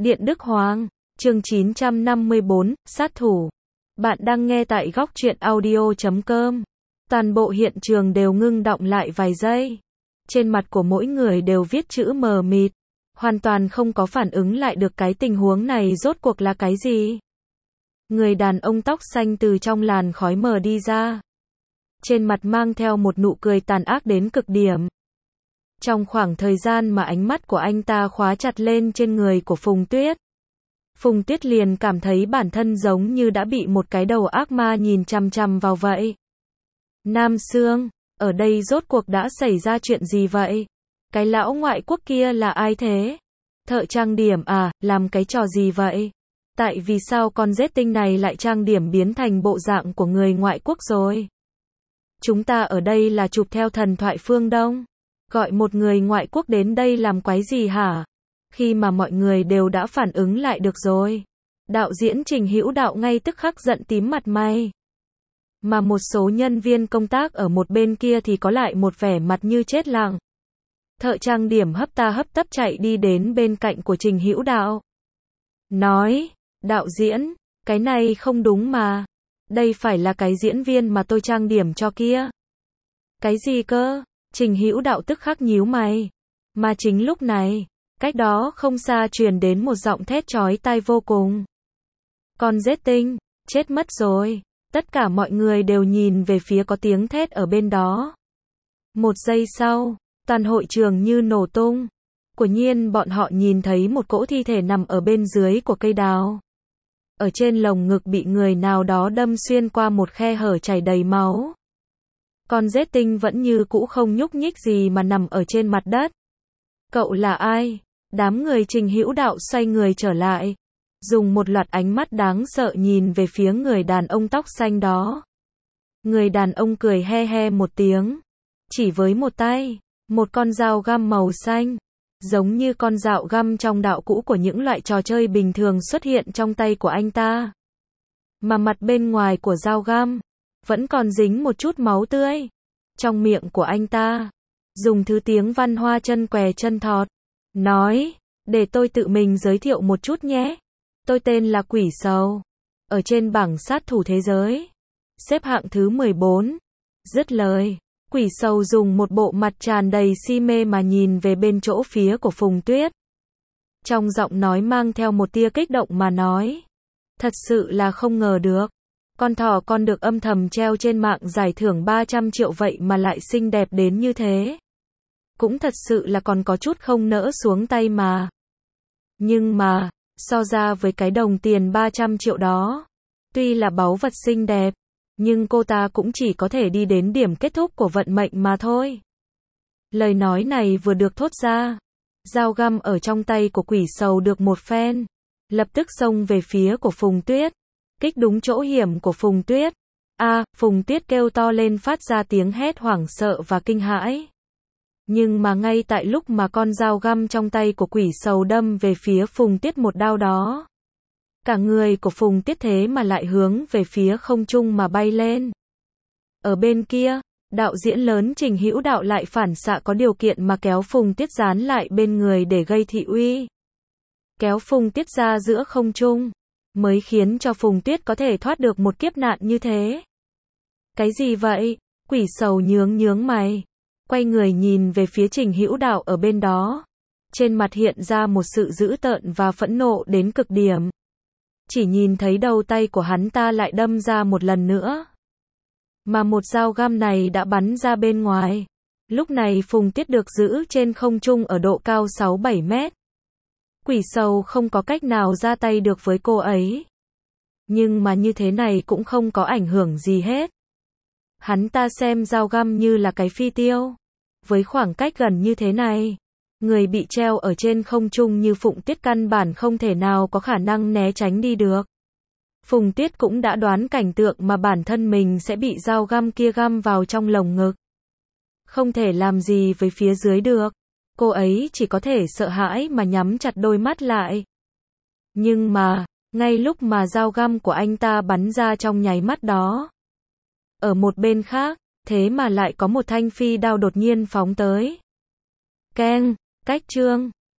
Điện Đức Hoàng, chương 954, sát thủ. Bạn đang nghe tại góc truyện audio.com. Toàn bộ hiện trường đều ngưng đọng lại vài giây. Trên mặt của mỗi người đều viết chữ mờ mịt, hoàn toàn không có phản ứng lại được cái tình huống này rốt cuộc là cái gì. Người đàn ông tóc xanh từ trong làn khói mờ đi ra. Trên mặt mang theo một nụ cười tàn ác đến cực điểm. Trong khoảng thời gian mà ánh mắt của anh ta khóa chặt lên trên người của Phùng Tuyết, Phùng Tuyết liền cảm thấy bản thân giống như đã bị một cái đầu ác ma nhìn chằm chằm vào vậy. Nam Sương, ở đây rốt cuộc đã xảy ra chuyện gì vậy? Cái lão ngoại quốc kia là ai thế? Thợ trang điểm à, làm cái trò gì vậy? Tại vì sao con rết tinh này lại trang điểm biến thành bộ dạng của người ngoại quốc rồi? Chúng ta ở đây là chụp theo thần thoại phương Đông. Gọi một người ngoại quốc đến đây làm quái gì hả? Khi mà mọi người đều đã phản ứng lại được rồi, đạo diễn Trình Hữu Đạo ngay tức khắc giận tím mặt mày. Mà một số nhân viên công tác ở một bên kia thì có lại một vẻ mặt như chết lặng. Thợ trang điểm hấp ta hấp tấp chạy đi đến bên cạnh của Trình Hữu Đạo. Nói, đạo diễn, cái này không đúng mà. Đây phải là cái diễn viên mà tôi trang điểm cho kia. Cái gì cơ? Trình Hữu Đạo tức khắc nhíu mày. Mà chính lúc này, cách đó không xa truyền đến một giọng thét chói tai vô cùng. Con rết tinh, chết mất rồi. Tất cả mọi người đều nhìn về phía có tiếng thét ở bên đó. Một giây sau, toàn hội trường như nổ tung. Quả nhiên bọn họ nhìn thấy một cỗ thi thể nằm ở bên dưới của cây đào. Ở trên lồng ngực bị người nào đó đâm xuyên qua một khe hở chảy đầy máu. Con rết tinh vẫn như cũ không nhúc nhích gì mà nằm ở trên mặt đất. Cậu là ai? Đám người Trình Hữu Đạo xoay người trở lại, dùng một loạt ánh mắt đáng sợ nhìn về phía người đàn ông tóc xanh đó. Người đàn ông cười he he một tiếng, chỉ với một tay, một con dao găm màu xanh, giống như con dao găm trong đạo cũ của những loại trò chơi bình thường xuất hiện trong tay của anh ta. Mà mặt bên ngoài của dao găm vẫn còn dính một chút máu tươi. Trong miệng của anh ta dùng thứ tiếng văn hoa chân què chân thọt, nói, để tôi tự mình giới thiệu một chút nhé. Tôi tên là Quỷ Sầu, ở trên bảng sát thủ thế giới, xếp hạng thứ 14. Dứt lời, Quỷ Sầu dùng một bộ mặt tràn đầy si mê mà nhìn về bên chỗ phía của Phùng Tuyết. Trong giọng nói mang theo một tia kích động mà nói, thật sự là không ngờ được. Con thỏ con được âm thầm treo trên mạng giải thưởng 300 triệu vậy mà lại xinh đẹp đến như thế. Cũng thật sự là còn có chút không nỡ xuống tay mà. Nhưng mà, so ra với cái đồng tiền 300 triệu đó, tuy là báu vật xinh đẹp, nhưng cô ta cũng chỉ có thể đi đến điểm kết thúc của vận mệnh mà thôi. Lời nói này vừa được thốt ra, dao găm ở trong tay của Quỷ Sầu được một phen, lập tức xông về phía của Phùng Tuyết. Kích đúng chỗ hiểm của Phùng Tuyết. Phùng Tuyết kêu to lên phát ra tiếng hét hoảng sợ và kinh hãi. Nhưng mà ngay tại lúc mà con dao găm trong tay của Quỷ Sầu đâm về phía Phùng Tuyết một đao đó, cả người của Phùng Tuyết thế mà lại hướng về phía không trung mà bay lên. Ở bên kia, đạo diễn lớn Trình Hữu Đạo lại phản xạ có điều kiện mà kéo Phùng Tuyết dán lại bên người để gây thị uy. Kéo Phùng Tuyết ra giữa không trung, mới khiến cho Phùng Tuyết có thể thoát được một kiếp nạn như thế. Cái gì vậy? Quỷ Sầu nhướng mày, quay người nhìn về phía Trình Hữu Đạo ở bên đó. Trên mặt hiện ra một sự dữ tợn và phẫn nộ đến cực điểm. Chỉ nhìn thấy đầu tay của hắn ta lại đâm ra một lần nữa. Mà một dao găm này đã bắn ra bên ngoài. Lúc này Phùng Tuyết được giữ trên không trung ở độ cao 6-7 mét. Quỷ Sầu không có cách nào ra tay được với cô ấy. Nhưng mà như thế này cũng không có ảnh hưởng gì hết. Hắn ta xem dao găm như là cái phi tiêu. Với khoảng cách gần như thế này, người bị treo ở trên không trung như Phùng Tuyết căn bản không thể nào có khả năng né tránh đi được. Phùng Tuyết cũng đã đoán cảnh tượng mà bản thân mình sẽ bị dao găm kia găm vào trong lồng ngực. Không thể làm gì với phía dưới được. Cô ấy chỉ có thể sợ hãi mà nhắm chặt đôi mắt lại. Nhưng mà, ngay lúc mà dao găm của anh ta bắn ra trong nháy mắt đó, ở một bên khác, thế mà lại có một thanh phi đao đột nhiên phóng tới. Keng, cách chương.